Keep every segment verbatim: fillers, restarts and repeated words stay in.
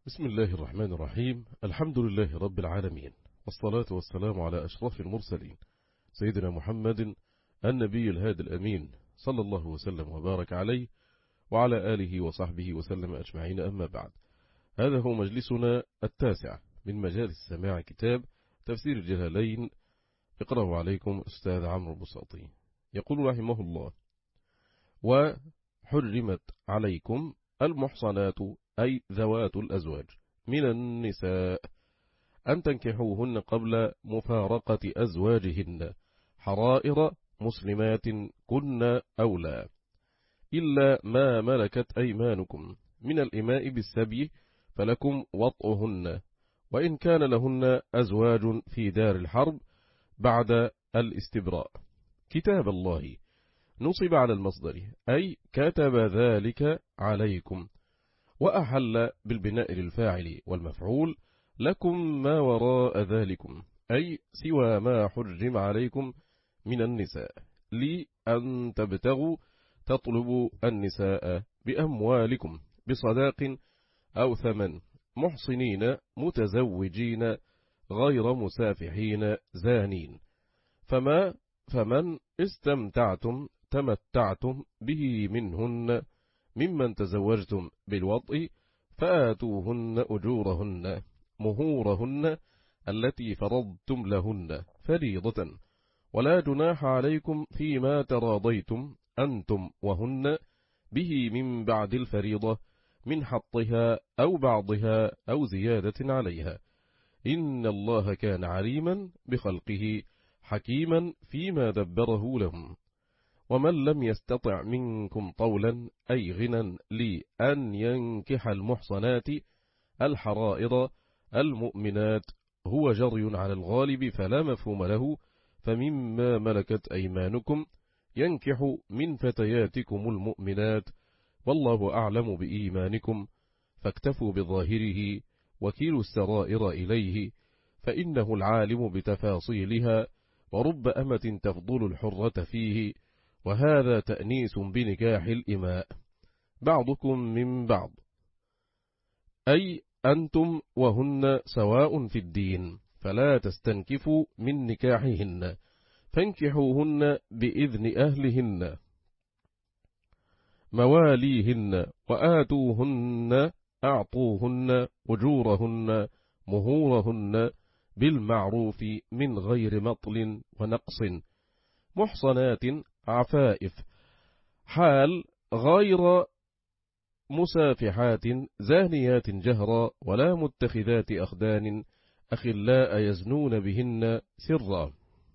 بسم الله الرحمن الرحيم. الحمد لله رب العالمين، والصلاة والسلام على أشرف المرسلين سيدنا محمد النبي الهادي الأمين، صلى الله وسلم وبارك عليه وعلى آله وصحبه وسلم أجمعين. أما بعد، هذا هو مجلسنا التاسع من مجالس سماع كتاب تفسير الجلالين. اقرأه عليكم أستاذ عمرو البساطي. يقول رحمه الله: وحرمت عليكم المحصنات أي ذوات الأزواج من النساء أن تنكحوهن قبل مفارقة أزواجهن حرائر مسلمات كن أولى، إلا ما ملكت أيمانكم من الإماء بالسبي فلكم وطئهن، وإن كان لهن أزواج في دار الحرب بعد الاستبراء. كتاب الله نصب على المصدر أي كتب ذلك عليكم، وأحل بالبناء للفاعل والمفعول لكم ما وراء ذلكم أي سوى ما حرم عليكم من النساء، لأن تبتغوا تطلبوا النساء بأموالكم بصداق أو ثمن محصنين متزوجين غير مسافحين زانين، فما فمن استمتعتم تمتعتم به منهن ممن تزوجتم بالوطء فآتوهن أجورهن مهورهن التي فرضتم لهن فريضة، ولا جناح عليكم فيما تراضيتم أنتم وهن به من بعد الفريضة من حطها أو بعضها أو زيادة عليها، إن الله كان عليما بخلقه حكيما فيما دبره لهم. ومن لم يستطع منكم طولا أي غنى لأن ينكح المحصنات الحرائر المؤمنات هو جري على الغالب فلا مفهوم له، فمما ملكت أيمانكم ينكح من فتياتكم المؤمنات، والله أعلم بإيمانكم، فاكتفوا بظاهره وكيلوا السرائر إليه، فإنه العالم بتفاصيلها، ورب أمة تفضل الحرة فيه، وهذا تأنيس بنكاح الإماء بعضكم من بعض، أي أنتم وهن سواء في الدين، فلا تستنكفوا من نكاحهن، فانكحوهن بإذن أهلهن مواليهن، وآتوهن أعطوهن أجورهن مهورهن بالمعروف من غير مطل ونقص، محصنات عفائف حال غير مسافحات زانيات جهرا، ولا متخذات أخدان أخلاء يزنون بهن سرا،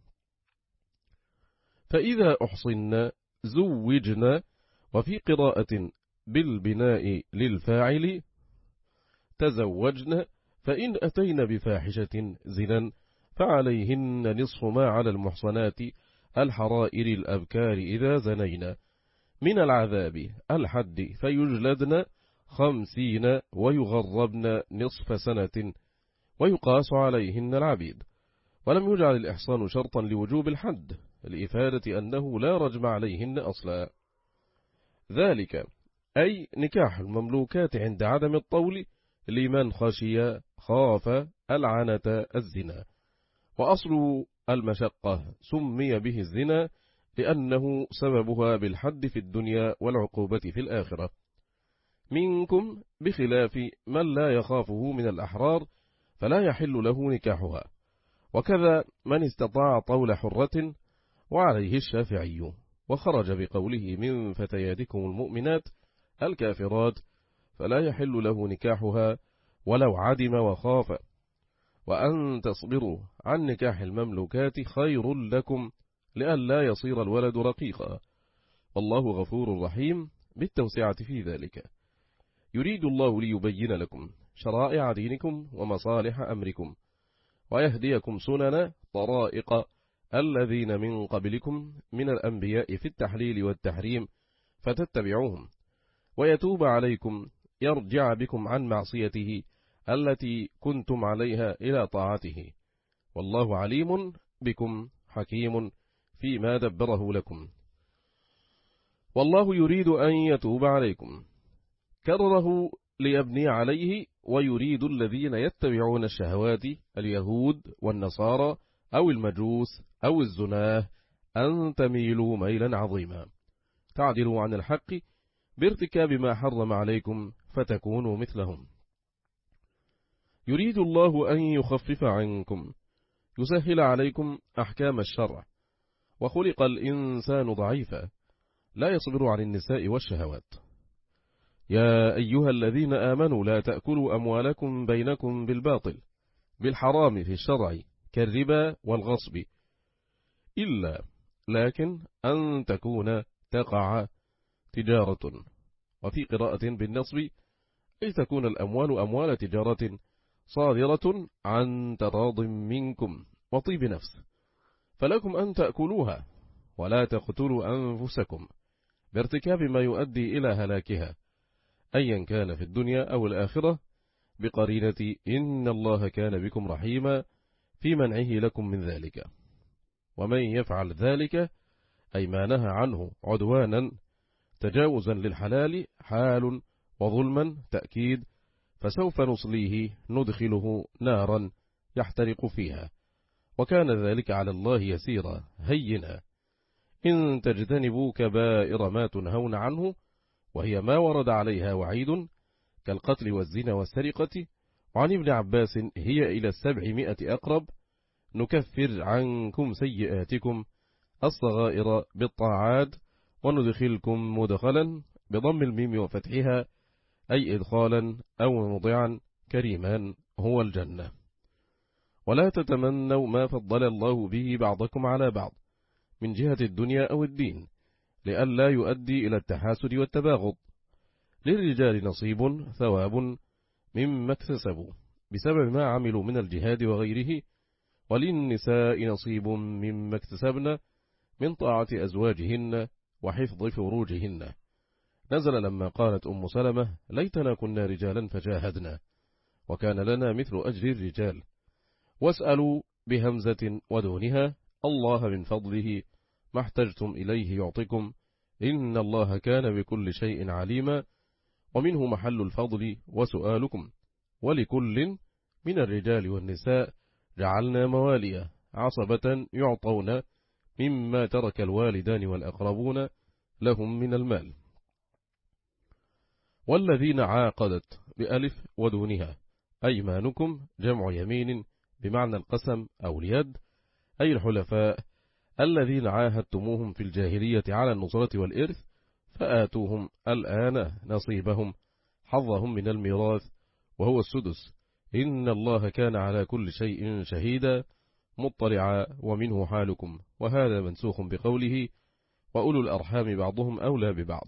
فإذا أحصن زوجن، وفي قراءة بالبناء للفاعل تزوجن، فإن أتين بفاحشة زنا فعليهن نصف ما على المحصنات الحرائر الأبكار إذا زنين من العذاب الحد، فيجلدن خمسين ويغربن نصف سنة، ويقاس عليهن العبيد. ولم يجعل الإحصان شرطا لوجوب الحد لإفادة أنه لا رجم عليهن أصلا، ذلك أي نكاح المملوكات عند عدم الطول لمن خشي خاف العنة الزنا، وأصل المشقة سمي به الزنا لأنه سببها بالحد في الدنيا والعقوبة في الآخرة، منكم بخلاف من لا يخافه من الأحرار فلا يحل له نكاحها، وكذا من استطاع طول حرة، وعليه الشافعي، وخرج بقوله من فتياتكم المؤمنات الكافرات فلا يحل له نكاحها ولو عدم وخاف، وأن تصبروا عن نكاح المملوكات خير لكم لئلا يصير الولد رقيقا، والله غفور رحيم بالتوسعة في ذلك. يريد الله ليبين لكم شرائع دينكم ومصالح أمركم، ويهديكم سنن طرائق الذين من قبلكم من الأنبياء في التحليل والتحريم فتتبعوهم، ويتوب عليكم يرجع بكم عن معصيته التي كنتم عليها إلى طاعته، والله عليم بكم حكيم فيما دبره لكم، والله يريد أن يتوب عليكم. كرره ليبني عليه ويريد الذين يتبعون الشهوات اليهود والنصارى أو المجوس أو الزناه أن تميلوا ميلا عظيما تعدلوا عن الحق بارتكاب ما حرم عليكم فتكونوا مثلهم. يريد الله أن يخفف عنكم يسهل عليكم أحكام الشرع، وخلق الإنسان ضعيفا لا يصبر عن النساء والشهوات. يا أيها الذين آمنوا لا تأكلوا أموالكم بينكم بالباطل بالحرام في الشرع كالربا والغصب، إلا لكن أن تكون تقع تجارة، وفي قراءة بالنصب أي تكون الأموال أموال تجارة صادرة عن تراض منكم وطيب نفس، فلكم أن تأكلوها ولا تقتلوا أنفسكم بارتكاب ما يؤدي إلى هلاكها أيا كان في الدنيا أو الآخرة، بقرينة إن الله كان بكم رحيما في منعه لكم من ذلك. ومن يفعل ذلك أي ما نهى عنه عدوانا تجاوزا للحلال حال وظلما تأكيد، فسوف نصليه ندخله نارا يحترق فيها، وكان ذلك على الله يسيرا هينا. إن تجتنبوا كبائر ما تنهون عنه، وهي ما ورد عليها وعيد كالقتل والزنا والسرقة، وعن ابن عباس هي إلى السبعمائة أقرب، نكفر عنكم سيئاتكم الصغائر بالطاعات وندخلكم مدخلا بضم الميم وفتحها أي إدخالا أو موضعا كريما هو الجنة. ولا تتمنوا ما فضل الله به بعضكم على بعض من جهة الدنيا أو الدين لئلا يؤدي إلى التحاسد والتباغض. للرجال نصيب ثواب مما اكتسبوا بسبب ما عملوا من الجهاد وغيره، وللنساء نصيب مما اكتسبن من طاعة أزواجهن وحفظ فروجهن. نزل لما قالت أم سلمة ليتنا كنا رجالا فجاهدنا وكان لنا مثل أجر الرجال. واسألوا بهمزة ودونها الله من فضله ما احتجتم إليه يعطيكم إن الله كان بكل شيء عليما، ومنه محل الفضل وسؤالكم. ولكل من الرجال والنساء جعلنا مواليا عصبة يعطون مما ترك الوالدان والأقربون لهم من المال. والذين عاقدت بألف ودونها أيمانكم جمع يمين بمعنى القسم أو اليد، أي الحلفاء الذين عاهدتموهم في الجاهلية على النصرة والإرث، فآتوهم الآن نصيبهم حظهم من الميراث وهو السدس، إن الله كان على كل شيء شهيدا مطلعا. ومنه حالكم، وهذا منسوخ بقوله وأولو الأرحام بعضهم أولى ببعض.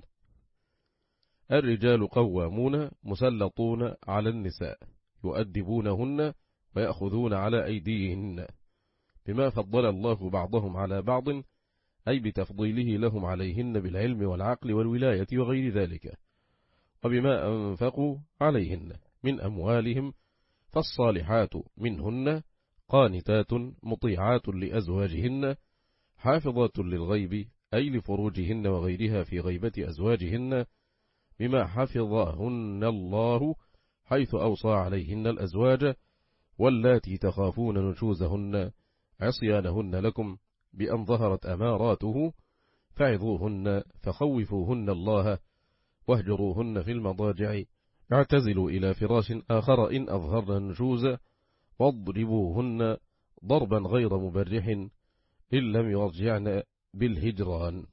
الرجال قوامون مسلطون على النساء يؤدبونهن ويأخذون على أيديهن بما فضل الله بعضهم على بعض، أي بتفضيله لهم عليهن بالعلم والعقل والولاية وغير ذلك، وبما أنفقوا عليهن من أموالهم، فالصالحات منهن قانتات مطيعات لأزواجهن حافظات للغيب أي لفروجهن وغيرها في غيبة أزواجهن بما حفظهن الله حيث أوصى عليهن الأزواج، واللاتي تخافون نشوزهن عصيانهن لكم بأن ظهرت أماراته فعظوهن فخوفوهن الله واهجروهن في المضاجع، اعتزلوا إلى فراش آخر إن أظهرن النشوز، واضربوهن ضربا غير مبرح إن لم يرجعن بالهجران.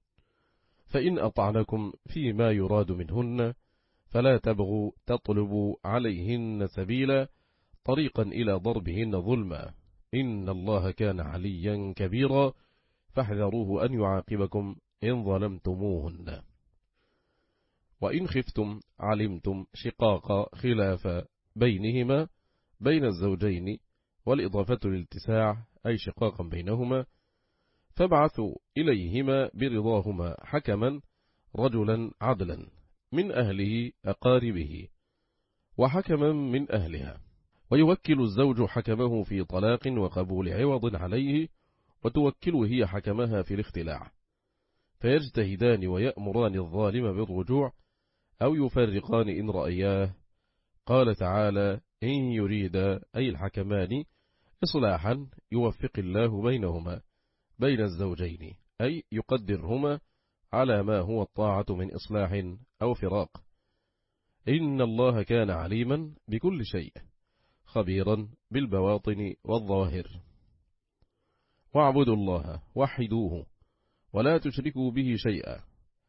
فإن أطعنكم فيما يراد منهن فلا تبغوا تطلبوا عليهن سبيلا طريقا إلى ضربهن ظلما، إن الله كان عليا كبيرا، فاحذروه أن يعاقبكم إن ظلمتموهن. وإن خفتم علمتم شقاق خلاف بينهما بين الزوجين، والإضافة للاتساع أي شقاقا بينهما، فابعثوا إليهما برضاهما حكما رجلا عدلا من أهله أقاربه وحكما من أهلها، ويوكل الزوج حكمه في طلاق وقبول عوض عليه، وتوكل هي حكمها في الاختلاع، فيجتهدان ويأمران الظالم بالرجوع أو يفرقان إن رأياه، قال تعالى: إن يريد أي الحكمان إصلاحا يوفق الله بينهما بين الزوجين، أي يقدرهما على ما هو الطاعة من إصلاح أو فراق. إن الله كان عليما بكل شيء خبيرا بالبواطن والظاهر. واعبدوا الله وحدوه ولا تشركوا به شيئا،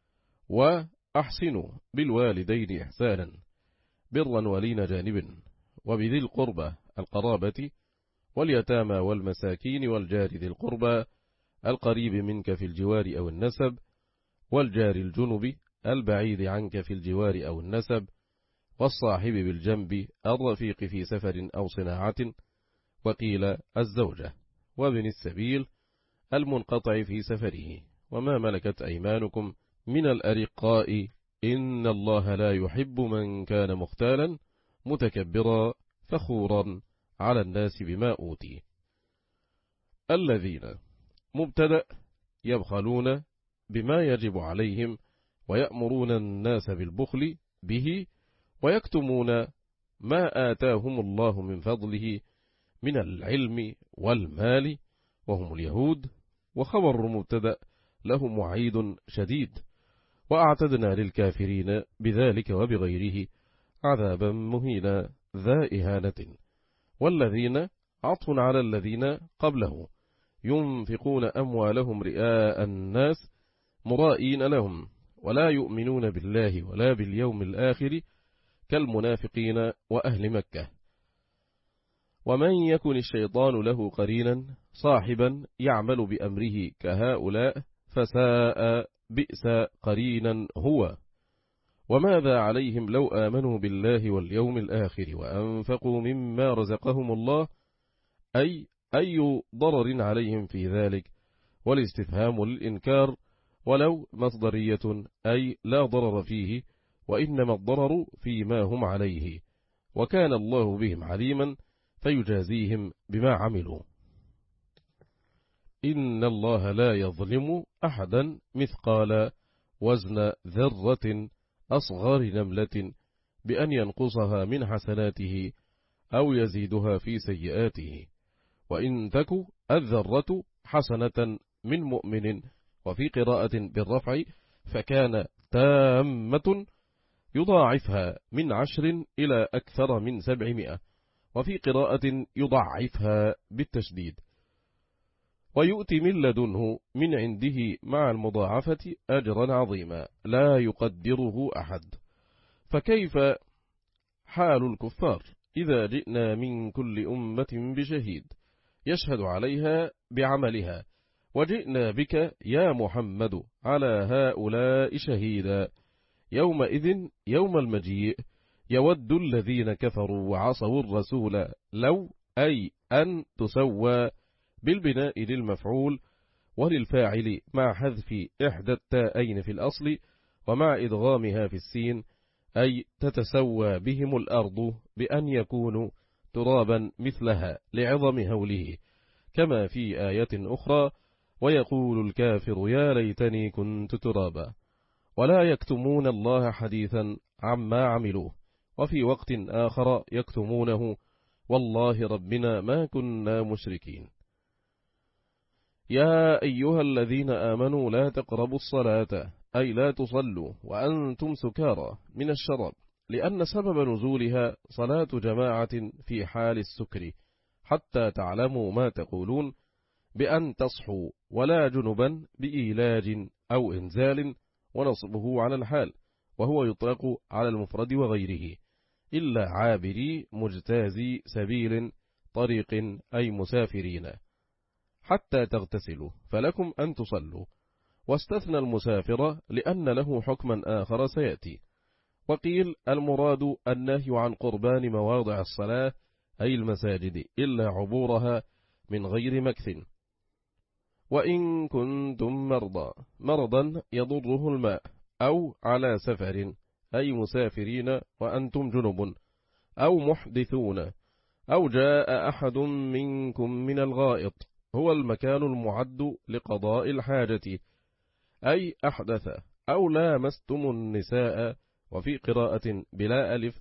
وأحسنوا بالوالدين إحسانا برا ولين جانب، وبذي القربى القرابة، واليتامى والمساكين والجار ذي القربى القريب منك في الجوار أو النسب، والجار الجنب البعيد عنك في الجوار أو النسب، والصاحب بالجنب الرفيق في سفر أو صناعة، وقيل الزوجة، وابن السبيل المنقطع في سفره، وما ملكت أيمانكم من الأرقاء، إن الله لا يحب من كان مختالا متكبرا فخورا على الناس بما أوتي. الذين مبتدأ يبخلون بما يجب عليهم ويأمرون الناس بالبخل به ويكتمون ما آتاهم الله من فضله من العلم والمال، وهم اليهود. وخبر مبتدأ لهم وعيد شديد، وأعتدنا للكافرين بذلك وبغيره عذابا مهينا ذا إهانة. والذين عطف على الذين قبله ينفقون أموالهم رئاء الناس مرائين لهم ولا يؤمنون بالله ولا باليوم الآخر كالمنافقين وأهل مكة. ومن يكن الشيطان له قرينا صاحبا يعمل بأمره كهؤلاء فساء بئس قرينا هو. وماذا عليهم لو آمنوا بالله واليوم الآخر وأنفقوا مما رزقهم الله، أي أي ضرر عليهم في ذلك؟ والاستفهام للإنكار، ولو مصدرية أي لا ضرر فيه، وإنما الضرر فيما هم عليه، وكان الله بهم عليما فيجازيهم بما عملوا. إن الله لا يظلم أحدا مثقال وزن ذرة أصغر نملة بأن ينقصها من حسناته أو يزيدها في سيئاته، وإن تك الذرة حسنة من مؤمن، وفي قراءة بالرفع فكان تامة يضاعفها من عشر إلى أكثر من سبعمائة، وفي قراءة يضعفها بالتشديد، ويؤتي من لدنه من عنده مع المضاعفة أجرا عظيما لا يقدره أحد. فكيف حال الكفار إذا جئنا من كل أمة بشهيد يشهد عليها بعملها، وجئنا بك يا محمد على هؤلاء شهيدا، يومئذ يوم المجيء يود الذين كفروا وعصوا الرسول لو أي أن تسوى بالبناء للمفعول وللفاعل مع حذف إحدى التاءين في الأصل ومع إدغامها في السين، أي تتسوى بهم الأرض بأن يكونوا ترابا مثلها لعظم هوله، كما في آية أخرى: ويقول الكافر يا ليتني كنت ترابا. ولا يكتمون الله حديثا عما عملوه، وفي وقت آخر يكتمونه والله ربنا ما كنا مشركين. يا أيها الذين آمنوا لا تقربوا الصلاة، أي لا تصلوا وأنتم سكارى من الشراب، لأن سبب نزولها صلاة جماعة في حال السكر، حتى تعلموا ما تقولون بأن تصحوا، ولا جنبا بإيلاج أو إنزال، ونصبه على الحال، وهو يطلق على المفرد وغيره، إلا عابري مجتازي سبيل طريق أي مسافرين، حتى تغتسلوا فلكم أن تصلوا. واستثنى المسافر لأن له حكما آخر سيأتي. وقيل المراد النهي عن قربان مواضع الصلاة أي المساجد إلا عبورها من غير مكث. وإن كنتم مرضى، مرضا يضره الماء، أو على سفر أي مسافرين وأنتم جنب، أو محدثون، أو جاء أحد منكم من الغائط، هو المكان المعد لقضاء الحاجة، أي أحدث، أو لامستم النساء، وفي قراءة بلا ألف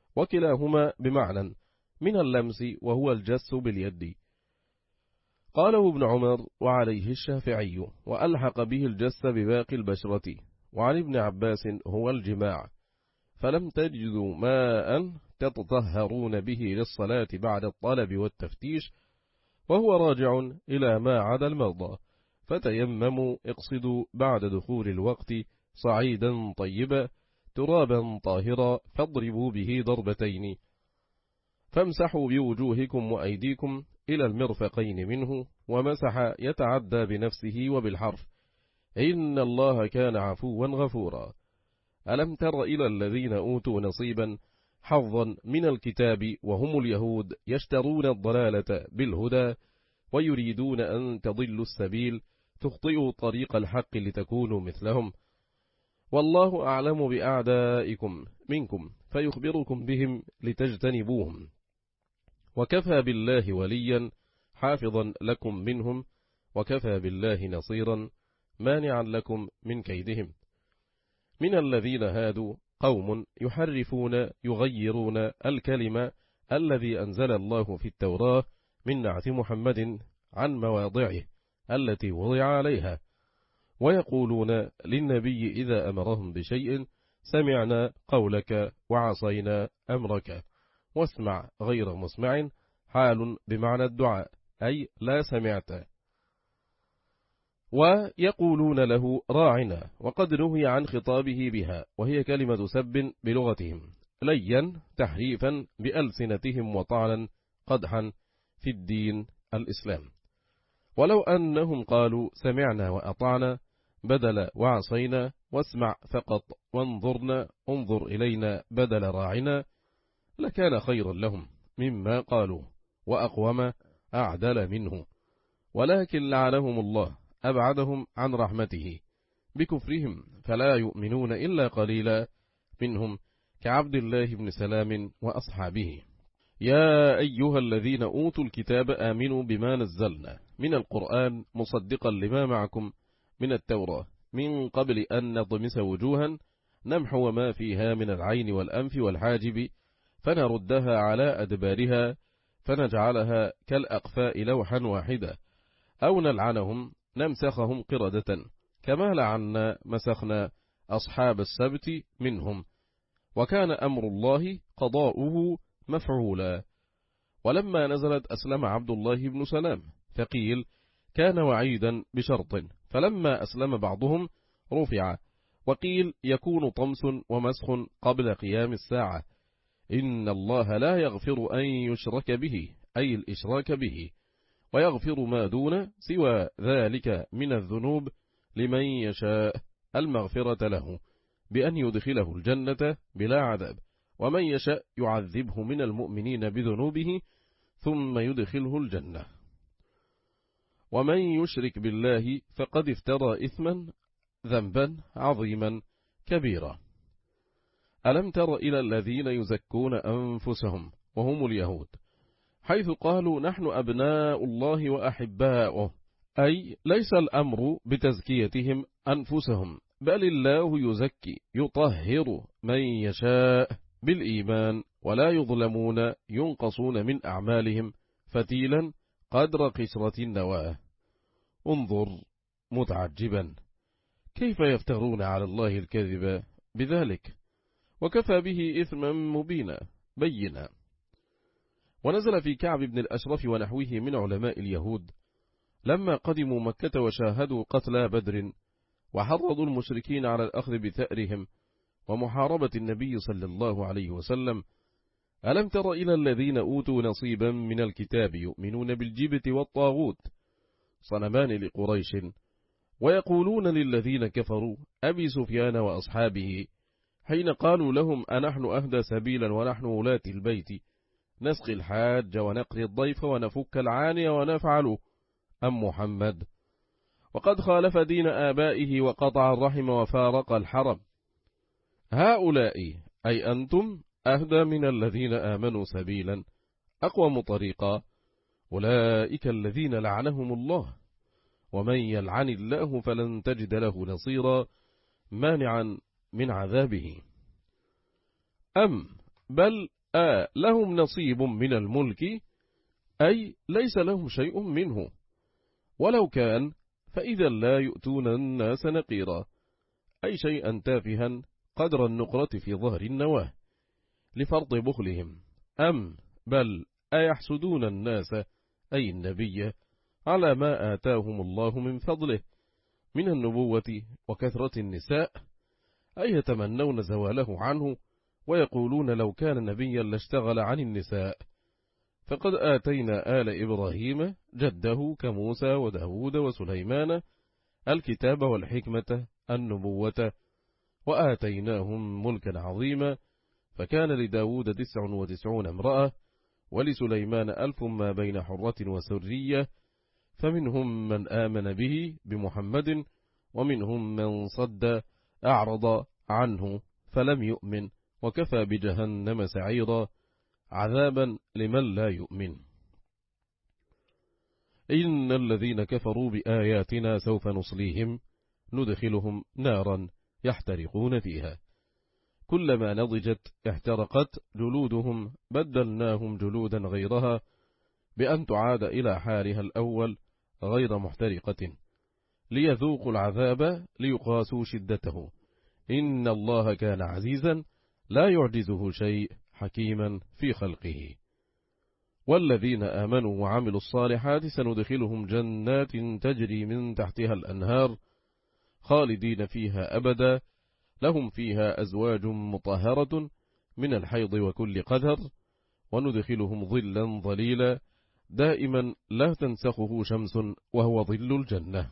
وكلاهما بمعنى من اللمس وهو الجس باليد. قاله ابن عمر وعليه الشافعي، وألحق به الجس بباقي البشرة. وعن ابن عباس هو الجماع. فلم تجدوا ماء تتطهرون به للصلاة بعد الطلب والتفتيش، وهو راجع إلى ما عدا المرضى، فتيمموا اقصدوا بعد دخول الوقت صعيدا طيبا ترابا طاهرا فاضربوا به ضربتين، فامسحوا بوجوهكم وأيديكم إلى المرفقين منه، ومسح يتعدى بنفسه وبالحرف، إن الله كان عفوا غفورا. ألم تر إلى الذين أوتوا نصيبا حظا من الكتاب وهم اليهود يشترون الضلالة بالهدى ويريدون أن تضلوا السبيل تخطئوا طريق الحق لتكونوا مثلهم، والله أعلم بأعدائكم منكم فيخبركم بهم لتجتنبوهم، وكفى بالله وليا حافظا لكم منهم، وكفى بالله نصيرا مانعا لكم من كيدهم. من الذين هادوا قوم يحرفون يغيرون الكلمة الذي أنزل الله في التوراة من نعت محمد عن مواضعه التي وضع عليها، ويقولون للنبي إذا أمرهم بشيء سمعنا قولك وعصينا أمرك، واسمع غير مسمع حال بمعنى الدعاء أي لا سمعت. ويقولون له راعنا وقد نهي عن خطابه بها، وهي كلمة سب بلغتهم، ليا تحريفا بألسنتهم وطعنا قدحا في الدين الإسلام. ولو أنهم قالوا سمعنا وأطعنا بدل وعصينا، واسمع فقط وانظرنا انظر إلينا بدل راعنا، لكان خيرا لهم مما قالوا وأقوم أعدل منه، ولكن لعنهم الله أبعدهم عن رحمته بكفرهم، فلا يؤمنون إلا قليلا منهم كعبد الله بن سلام وأصحابه. يا أيها الذين أوتوا الكتاب آمنوا بما نزلنا من القرآن مصدقا لما معكم من التوراة من قبل أن نطمس وجوها نمحو ما فيها من العين والأنف والحاجب فنردها على أدبارها فنجعلها كالأقفاء لوحا واحدا، أو نلعنهم نمسخهم قردة كما لعنا مسخنا أصحاب السبت منهم، وكان أمر الله قضاؤه مفعولا. ولما نزلت أسلم عبد الله بن سلام، فقيل كان وعيدا بشرط، فلما أسلم بعضهم رفع، وقيل يكون طمس ومسخ قبل قيام الساعة. إن الله لا يغفر أن يشرك به أي الإشراك به، ويغفر ما دون سوى ذلك من الذنوب لمن يشاء المغفرة له بأن يدخله الجنة بلا عذاب، ومن يشاء يعذبه من المؤمنين بذنوبه ثم يدخله الجنة. ومن يشرك بالله فقد افترى إثما ذنبا عظيما كبيرا. ألم تر إلى الذين يزكون أنفسهم وهم اليهود، حيث قالوا نحن أبناء الله وأحباؤه، أي ليس الأمر بتزكيتهم أنفسهم، بل الله يزكي يطهر من يشاء بالإيمان، ولا يظلمون ينقصون من أعمالهم فتيلا قدر قشرة النواة. انظر متعجبا كيف يفترون على الله الكذب بذلك، وكفى به إثما مبينا بينا. ونزل في كعب بن الأشرف ونحوه من علماء اليهود لما قدموا مكة وشاهدوا قتلى بدر، وحرضوا المشركين على الأخذ بثأرهم ومحاربة النبي صلى الله عليه وسلم. ألم تر إلى الذين أوتوا نصيبا من الكتاب يؤمنون بالجبت والطاغوت صنمان لقريش، ويقولون للذين كفروا أبي سفيان وأصحابه حين قالوا لهم أنحن أهدى سبيلا ونحن ولاة البيت نسقي الحاج ونقري الضيف ونفك العاني ونفعل أم محمد، وقد خالف دين آبائه وقطع الرحم وفارق الحرم. هؤلاء أي أنتم أهدى من الذين آمنوا سبيلا أقوم طريقا، أولئك الذين لعنهم الله، ومن يلعن الله فلن تجد له نصيرا مانعا من عذابه. أم بل آ لهم نصيب من الملك أي ليس لهم شيء منه، ولو كان فإذا لا يؤتون الناس نقيرا أي شيئا تافها قدر النقرة في ظهر النواه لفرط بخلهم، أم بل أيحسدون الناس أي النبي على ما آتاهم الله من فضله من النبوة وكثرة النساء، أي يتمنون زواله عنه ويقولون لو كان نبيا لاشتغل عن النساء، فقد آتينا آل إبراهيم جده كموسى وداود وسليمان الكتاب والحكمة النبوة وآتيناهم ملكا عظيما، فكان لداود تسع وتسعون امرأة ولسليمان ألف ما بين حرة وسرية، فمنهم من آمن به بمحمد ومنهم من صد أعرض عنه فلم يؤمن، وكفى بجهنم سعيرا عذابا لمن لا يؤمن. إن الذين كفروا بآياتنا سوف نصليهم ندخلهم نارا يحترقون فيها كلما نضجت احترقت جلودهم بدلناهم جلودا غيرها بأن تعاد إلى حالها الأول غير محترقة ليذوقوا العذاب ليقاسوا شدته، إن الله كان عزيزا لا يعجزه شيء حكيما في خلقه. والذين آمنوا وعملوا الصالحات سندخلهم جنات تجري من تحتها الأنهار خالدين فيها أبدا لهم فيها أزواج مطهرة من الحيض وكل قدر، وندخلهم ظلا ظليلا دائما لا تنسخه شمس وهو ظل الجنة.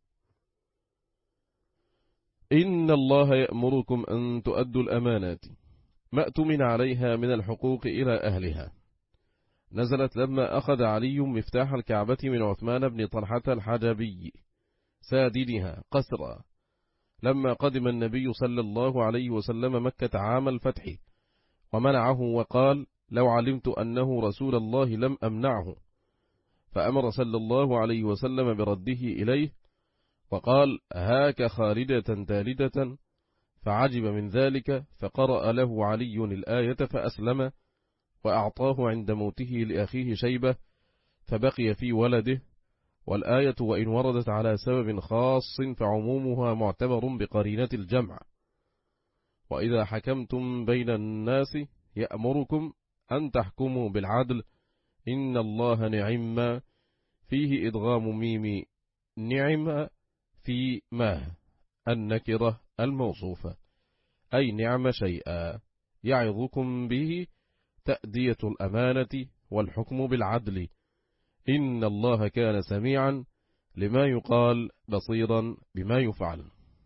إن الله يأمركم أن تؤدوا الأمانات ما اؤتمن عليها من الحقوق إلى أهلها. نزلت لما أخذ علي مفتاح الكعبة من عثمان بن طلحة الحجبي سادنها قسرا لما قدم النبي صلى الله عليه وسلم مكة عام الفتح، ومنعه وقال لو علمت أنه رسول الله لم أمنعه، فأمر صلى الله عليه وسلم برده إليه وقال هاك خالدة تالدة، فعجب من ذلك فقرأ له علي الآية فأسلم، وأعطاه عند موته لأخيه شيبة فبقي في ولده. والآية وإن وردت على سبب خاص فعمومها معتبر بقرينة الجمع. وإذا حكمتم بين الناس يأمركم أن تحكموا بالعدل إن الله نعم فيه إدغام ميم نعم في ما النكرة الموصوفة أي نعم شيئا يعظكم به تأدية الأمانة والحكم بالعدل إن الله كان سميعا لما يقال بصيرا بما يفعل.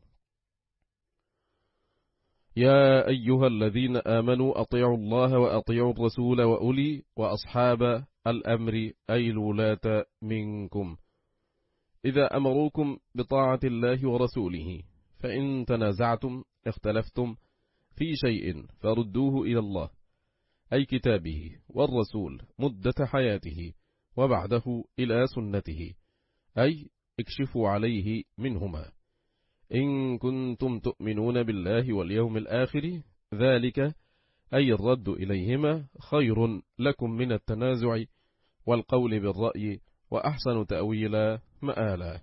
يا أيها الذين آمنوا أطيعوا الله وأطيعوا الرسول وأولي وأصحاب الأمر أي الولاة منكم إذا أمروكم بطاعة الله ورسوله، فإن تنازعتم اختلفتم في شيء فردوه إلى الله أي كتابه والرسول مدة حياته وبعده إلى سنته أي اكشفوا عليه منهما إن كنتم تؤمنون بالله واليوم الآخر، ذلك أي الرد إليهما خير لكم من التنازع والقول بالرأي وأحسن تأويلا مآلا.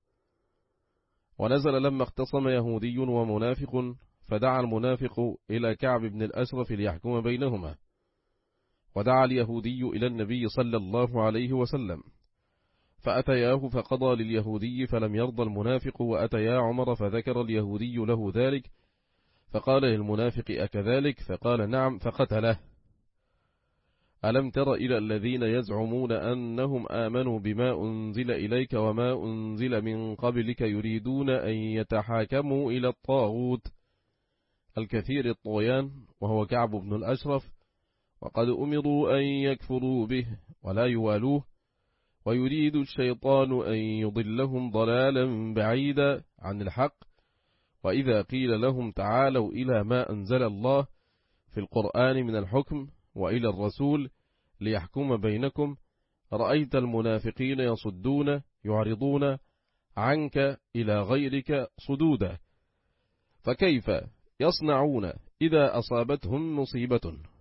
ونزل لما اختصم يهودي ومنافق فدعا المنافق إلى كعب بن الأشرف ليحكم بينهما، ودعا اليهودي إلى النبي صلى الله عليه وسلم فأتياه فقضى لليهودي فلم يرضى المنافق، وأتيا عمر فذكر اليهودي له ذلك فقال للمنافق أكذلك؟ فقال نعم فقتله. ألم تر إلى الذين يزعمون أنهم آمنوا بما أنزل إليك وما أنزل من قبلك يريدون أن يتحاكموا إلى الطاغوت الكثير الطغيان وهو كعب بن الأشرف، وقد أمروا أن يكفروا به ولا يوالوه، ويريد الشيطان أن يضلهم ضلالا بعيدا عن الحق. وإذا قيل لهم تعالوا إلى ما أنزل الله في القرآن من الحكم وإلى الرسول ليحكم بينكم رأيت المنافقين يصدون يعرضون عنك إلى غيرك صدودا، فكيف يصنعون إذا أصابتهم مصيبة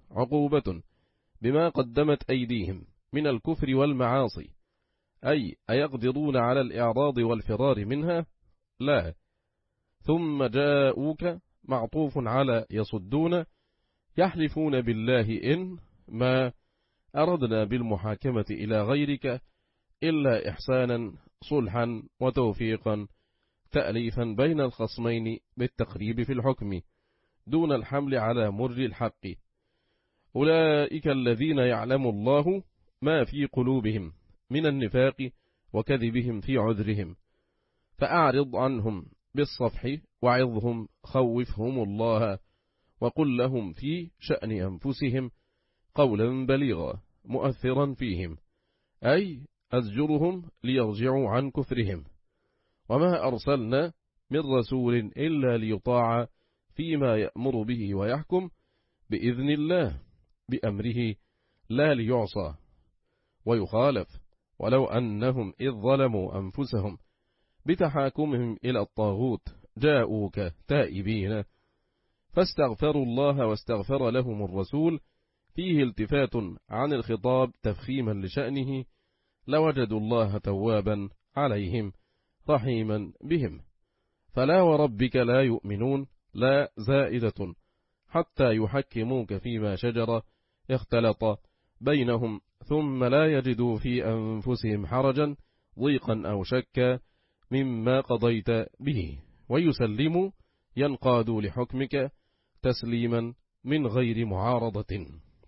عقوبة بما قدمت أيديهم من الكفر والمعاصي، أي أيقدرون على الإعراض والفرار منها؟ لا. ثم جاءوك معطوف على يصدون، يحلفون بالله إن ما أردنا بالمحاكمة إلى غيرك إلا إحسانا صلحا وتوفيقا تأليفا بين الخصمين بالتقريب في الحكم دون الحمل على مر الحق. أولئك الذين يعلم الله ما في قلوبهم من النفاق وكذبهم في عذرهم، فأعرض عنهم بالصفح وعظهم خوفهم الله، وقل لهم في شأن أنفسهم قولا بليغا مؤثرا فيهم، أي أزجرهم ليرجعوا عن كفرهم. وما أرسلنا من رسول إلا ليطاع فيما يأمر به ويحكم بإذن الله بأمره لا ليعصى ويخالف، ولو أنهم إذ ظلموا أنفسهم بتحاكمهم إلى الطاغوت جاءوك تائبين فاستغفروا الله واستغفر لهم الرسول، فيه التفات عن الخطاب تفخيما لشأنه، لوجدوا الله توابا عليهم رحيما بهم. فلا وربك لا يؤمنون لا زائدة حتى يحكموك فيما شجر اختلط بينهم، ثم لا يجدوا في أنفسهم حرجا ضيقا أو شكا مما قضيت به، ويسلموا ينقادوا لحكمك تسليما من غير معارضة.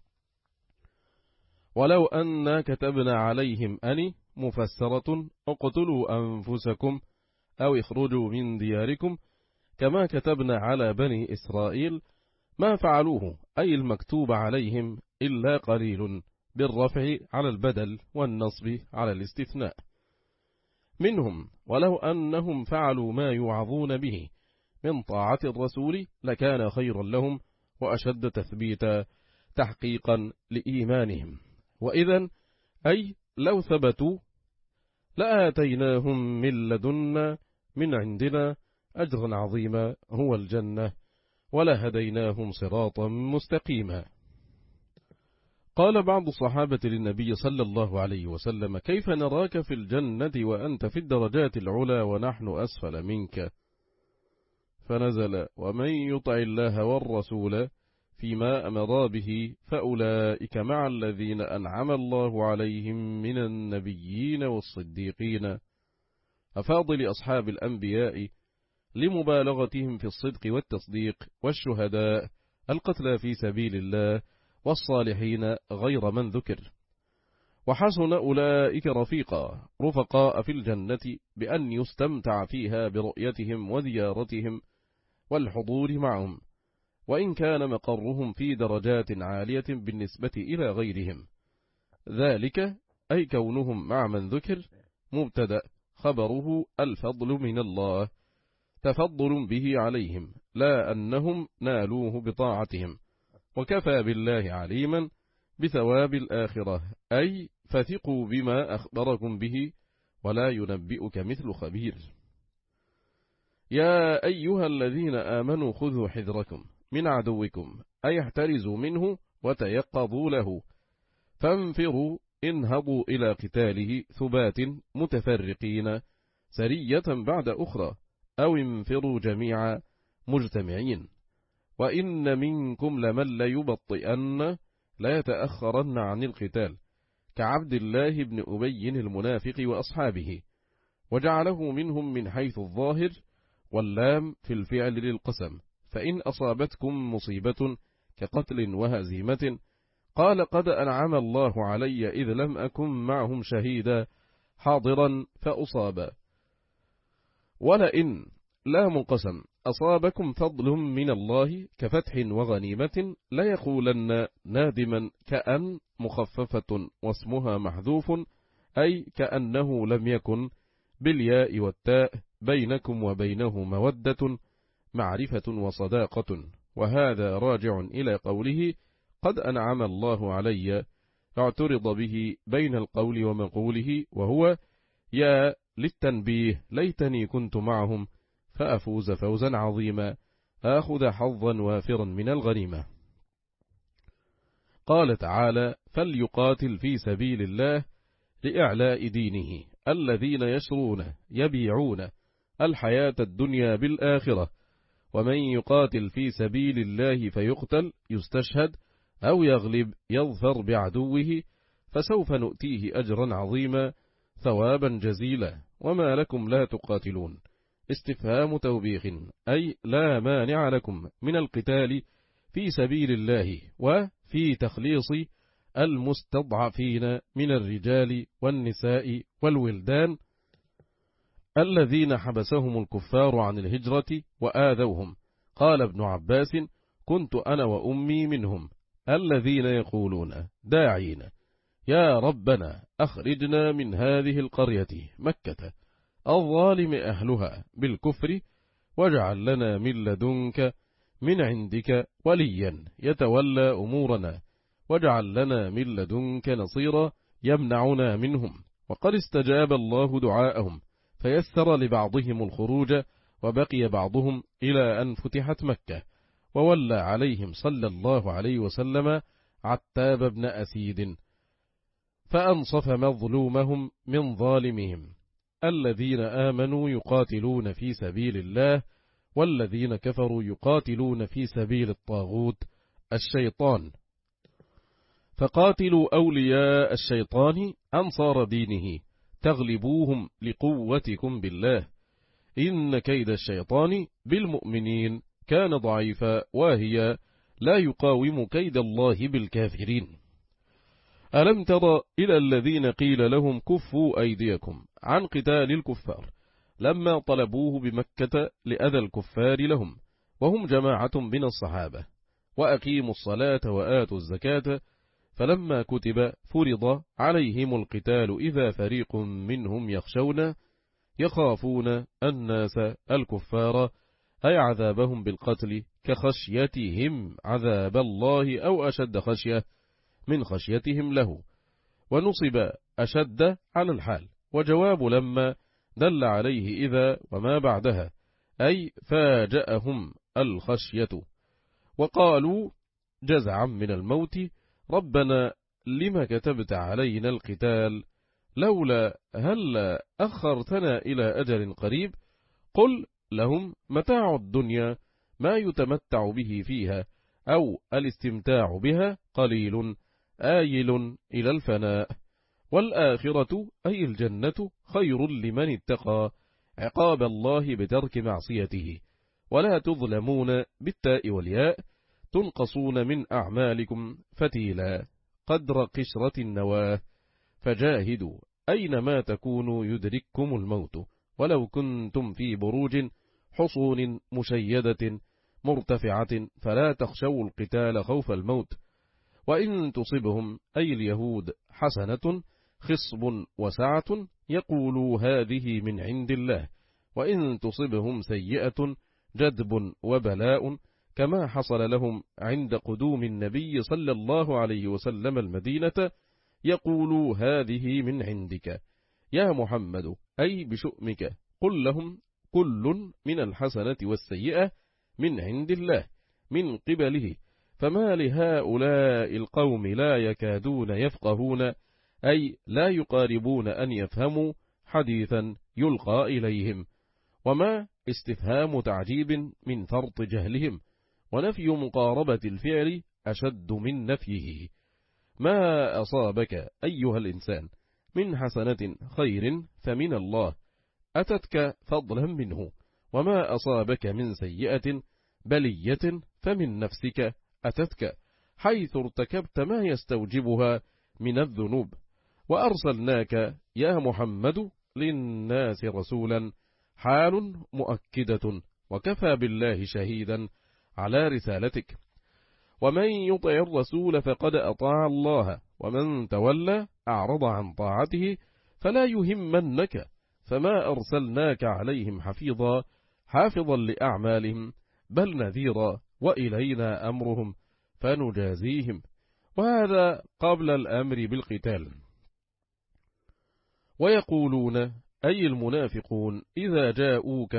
ولو أن كتبنا عليهم أني مفسرة اقتلوا أنفسكم أو اخرجوا من دياركم كما كتبنا على بني إسرائيل ما فعلوه، أي المكتوب عليهم، إلا قليل بالرفع على البدل والنصب على الاستثناء منهم. ولو أنهم فعلوا ما يوعظون به من طاعة الرسول لكان خيرا لهم وأشد تثبيتا تحقيقا لإيمانهم، وإذن أي لو ثبتوا لآتيناهم من لدنا من عندنا أجرا عظيما هو الجنة ولهديناهم صراطا مستقيما. قال بعض الصحابة للنبي صلى الله عليه وسلم: كيف نراك في الجنة وأنت في الدرجات العلى ونحن أسفل منك؟ فنزل: ومن يطع الله والرسول فيما أمر به فأولئك مع الذين أنعم الله عليهم من النبيين والصديقين، أفاضل أصحاب الأنبياء لمبالغتهم في الصدق والتصديق، والشهداء القتلى في سبيل الله، والصالحين غير من ذكر. وحسن أولئك رفيقا رفقاء في الجنة بأن يستمتع فيها برؤيتهم وزيارتهم والحضور معهم، وإن كان مقرهم في درجات عالية بالنسبة إلى غيرهم. ذلك أي كونهم مع من ذكر مبتدأ خبره الفضل من الله تفضل به عليهم، لا أنهم نالوه بطاعتهم، وكفى بالله عليما بثواب الآخرة، أي فثقوا بما أخبركم به ولا ينبئك مثل خبير. يا أيها الذين آمنوا خذوا حذركم من عدوكم، أي احترزوا منه وتيقظوا له، فانفروا انهضوا إلى قتاله ثبات متفرقين سرية بعد أخرى، أو انفروا جميعا مجتمعين. وإن منكم لمن ليبطئن لا يتأخرن عن القتال، كعبد الله بن أبي المنافق وأصحابه، وجعله منهم من حيث الظاهر، واللام في الفعل للقسم، فإن أصابتكم مصيبة كقتل وهزيمة قال قد أنعم الله علي إذ لم أكن معهم شهيدا حاضرا فأصاب. ولئن لام قسم أصابكم فضل من الله كفتح وغنيمة ليقولن نادما كأن مخففة واسمها محذوف، أي كأنه لم يكن بالياء والتاء بينكم وبينه مودة معرفة وصداقة، وهذا راجع إلى قوله قد أنعم الله علي، اعترض به بين القول ومقوله، وهو يا للتنبيه ليتني كنت معهم فأفوز فوزا عظيما آخذ حظا وافرا من الغنيمة. قال تعالى: فليقاتل في سبيل الله لإعلاء دينه الذين يشرون يبيعون الحياة الدنيا بالآخرة، ومن يقاتل في سبيل الله فيقتل يستشهد أو يغلب يظفر بعدوه فسوف نؤتيه أجرا عظيما ثوابا جزيلا. وما لكم لا تقاتلون؟ استفهام توبيخ، أي لا مانع لكم من القتال في سبيل الله وفي تخليص المستضعفين من الرجال والنساء والولدان الذين حبسهم الكفار عن الهجرة وآذوهم. قال ابن عباس: كنت أنا وأمي منهم الذين يقولون داعين يا ربنا أخرجنا من هذه القرية مكة الظالم أهلها بالكفر واجعل لنا من لدنك من عندك وليا يتولى أمورنا واجعل لنا من لدنك نصيرا يمنعنا منهم. وقد استجاب الله دعاءهم فيسر لبعضهم الخروج وبقي بعضهم إلى أن فتحت مكة، وولى عليهم صلى الله عليه وسلم عتاب بن أسيد فأنصف مظلومهم من ظالمهم. الذين آمنوا يقاتلون في سبيل الله والذين كفروا يقاتلون في سبيل الطاغوت الشيطان، فقاتلوا أولياء الشيطان أنصار دينه تغلبوهم لقوتكم بالله، إن كيد الشيطان بالمؤمنين كان ضعيفا وهي لا يقاوم كيد الله بالكافرين. ألم تر إلى الذين قيل لهم كفوا أيديكم عن قتال الكفار لما طلبوه بمكة لأذى الكفار لهم وهم جماعة من الصحابة، وأقيموا الصلاة وآتوا الزكاة، فلما كتب فرض عليهم القتال إذا فريق منهم يخشون يخافون الناس الكفار أي عذابهم بالقتل كخشيتهم عذاب الله أو أشد خشية من خشيتهم له، ونصب أشد على الحال، وجواب لما دل عليه إذا وما بعدها أي فاجأهم الخشية. وقالوا جزعا من الموت ربنا لما كتبت علينا القتال لولا هل أخرتنا إلى أجل قريب؟ قل لهم متاع الدنيا ما يتمتع به فيها أو الاستمتاع بها قليل آيل إلى الفناء، والآخرة أي الجنة خير لمن اتقى عقاب الله بترك معصيته، ولا تظلمون بالتاء والياء تنقصون من أعمالكم فتيلا قدر قشرة النواه، فجاهدوا أينما تكونوا يدرككم الموت ولو كنتم في بروج حصون مشيدة مرتفعة فلا تخشوا القتال خوف الموت، وإن تصبهم أي اليهود حسنة خصب وسعة يقولوا هذه من عند الله، وإن تصبهم سيئة جدب وبلاء كما حصل لهم عند قدوم النبي صلى الله عليه وسلم المدينة يقولوا هذه من عندك يا محمد أي بشؤمك، قل لهم كل من الحسنة والسيئة من عند الله من قبله، فما لهؤلاء القوم لا يكادون يفقهون أي لا يقاربون أن يفهموا حديثا يلقى إليهم. وما استفهام تعجيب من فرط جهلهم، ونفي مقاربة الفعل أشد من نفيه. ما أصابك أيها الإنسان من حسنة خير فمن الله أتتك فضلا منه، وما أصابك من سيئة بلية فمن نفسك أتتك حيث ارتكبت ما يستوجبها من الذنوب، وأرسلناك يا محمد للناس رسولا حال مؤكدة، وكفى بالله شهيدا على رسالتك، ومن يطع الرسول فقد أطاع الله، ومن تولى أعرض عن طاعته فلا يهمنك، فما أرسلناك عليهم حفيظا حافظا لأعمالهم بل نذيرا، وإلينا أمرهم فنجازيهم. وهذا قبل الأمر بالقتال. ويقولون أي المنافقون إذا جاءوك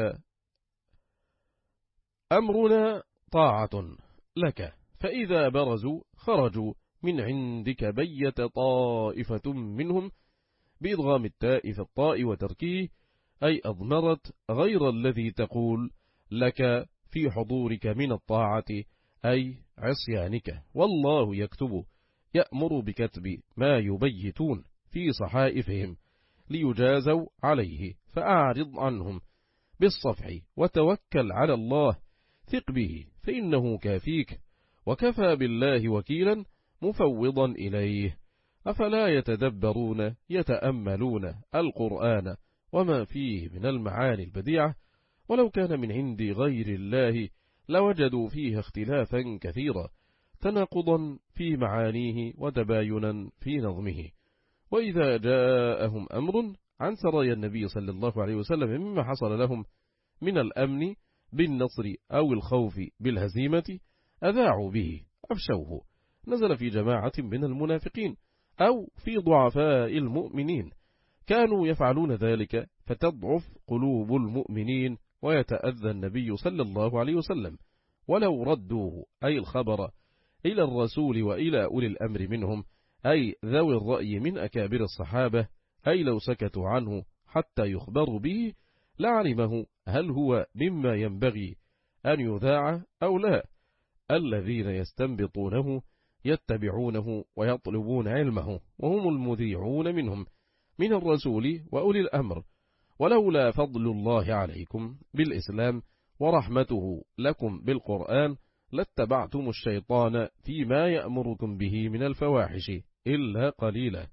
أمرنا طاعة لك، فإذا برزوا خرجوا من عندك بيت طائفة منهم بإضغام التاء في الطاء وتركيه، أي أضمرت غير الذي تقول لك في حضورك من الطاعة، أي عصيانك، والله يكتب يأمر بكتب ما يبيتون في صحائفهم ليجازوا عليه، فأعرض عنهم بالصفح وتوكل على الله، ثق به فإنه كافيك، وكفى بالله وكيلا مفوضا إليه. أفلا يتدبرون يتأملون القرآن وما فيه من المعاني البديعة، ولو كان من عند غير الله لوجدوا فيه اختلافا كثيرا، تناقضا في معانيه وتباينا في نظمه. وإذا جاءهم أمر عن سرايا النبي صلى الله عليه وسلم مما حصل لهم من الأمن بالنصر أو الخوف بالهزيمة أذاعوا به أفشوه، نزل في جماعة من المنافقين أو في ضعفاء المؤمنين، كانوا يفعلون ذلك فتضعف قلوب المؤمنين ويتأذى النبي صلى الله عليه وسلم، ولو ردوه أي الخبر إلى الرسول وإلى أولي الأمر منهم، أي ذوي الرأي من أكابر الصحابة، أي لو سكتوا عنه حتى يخبروا به لعلمه هل هو مما ينبغي أن يذاع أو لا. الذين يستنبطونه يتبعونه ويطلبون علمه، وهم المذيعون منهم من الرسول وأولي الأمر. ولولا فضل الله عليكم بالإسلام ورحمته لكم بالقرآن لاتبعتم الشيطان فيما يأمركم به من الفواحش إلا قليلا.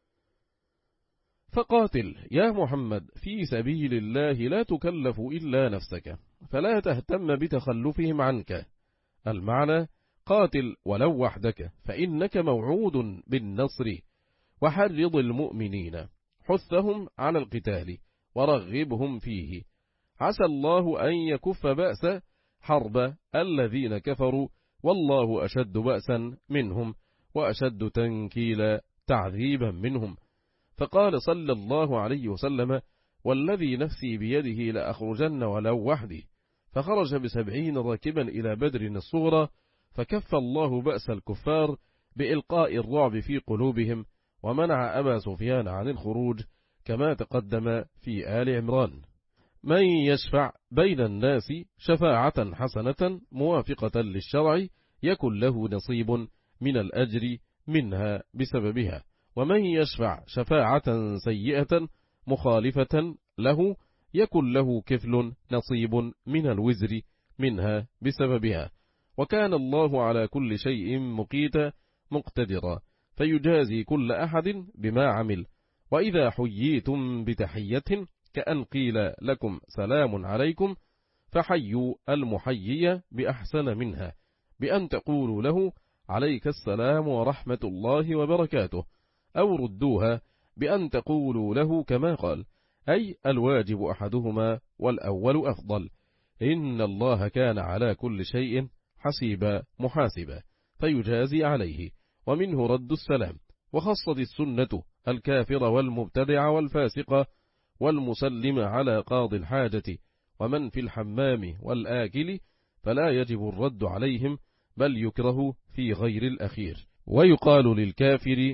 فقاتل يا محمد في سبيل الله لا تكلف إلا نفسك، فلا تهتم بتخلفهم عنك. المعنى قاتل ولو وحدك فإنك موعود بالنصر، وحرض المؤمنين حثهم على القتال ورغبهم فيه، عسى الله أن يكف بأس حرب الذين كفروا، والله أشد بأسا منهم وأشد تنكيلا تعذيبا منهم. فقال صلى الله عليه وسلم والذي نفسي بيده لأخرجن ولو وحدي، فخرج بسبعين راكبا إلى بدر الصغرى، فكف الله بأس الكفار بإلقاء الرعب في قلوبهم، ومنع أبا سفيان عن الخروج كما تقدم في آل عمران. من يشفع بين الناس شفاعة حسنة موافقة للشرع يكن له نصيب من الأجر منها بسببها، ومن يشفع شفاعة سيئة مخالفة له يكن له كفل نصيب من الوزر منها بسببها، وكان الله على كل شيء مقيتا مقتدرا، فيجازي كل أحد بما عمل. وإذا حييتم بتحية كأن قيل لكم سلام عليكم فحيوا المحيي بأحسن منها، بأن تقولوا له عليك السلام ورحمة الله وبركاته، أو ردوها بأن تقولوا له كما قال، أي الواجب أحدهما والأول أفضل. إن الله كان على كل شيء حسيبا محاسبا فيجازي عليه. ومنه رد السلام. وخصت السنة الكافر والمبتدع والفاسق والمسلم على قاضي الحاجة ومن في الحمام والآكل، فلا يجب الرد عليهم بل يكره في غير الأخير. ويقال للكافر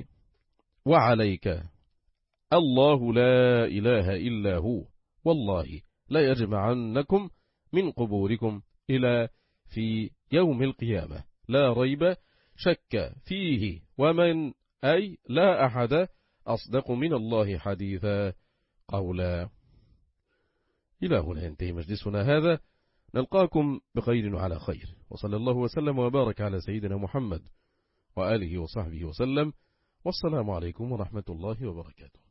وعليك الله لا إله إلا هو، والله لا يجمعنكم من قبوركم إلى في يوم القيامة لا ريب شك فيه، ومن أي لا أحد أصدق من الله حديثا قولا. إلى هنا ينتهي مجلسنا هذا، نلقاكم بخير وعلى خير، وصلى الله وسلم وبارك على سيدنا محمد وآله وصحبه وسلم، والسلام عليكم ورحمة الله وبركاته.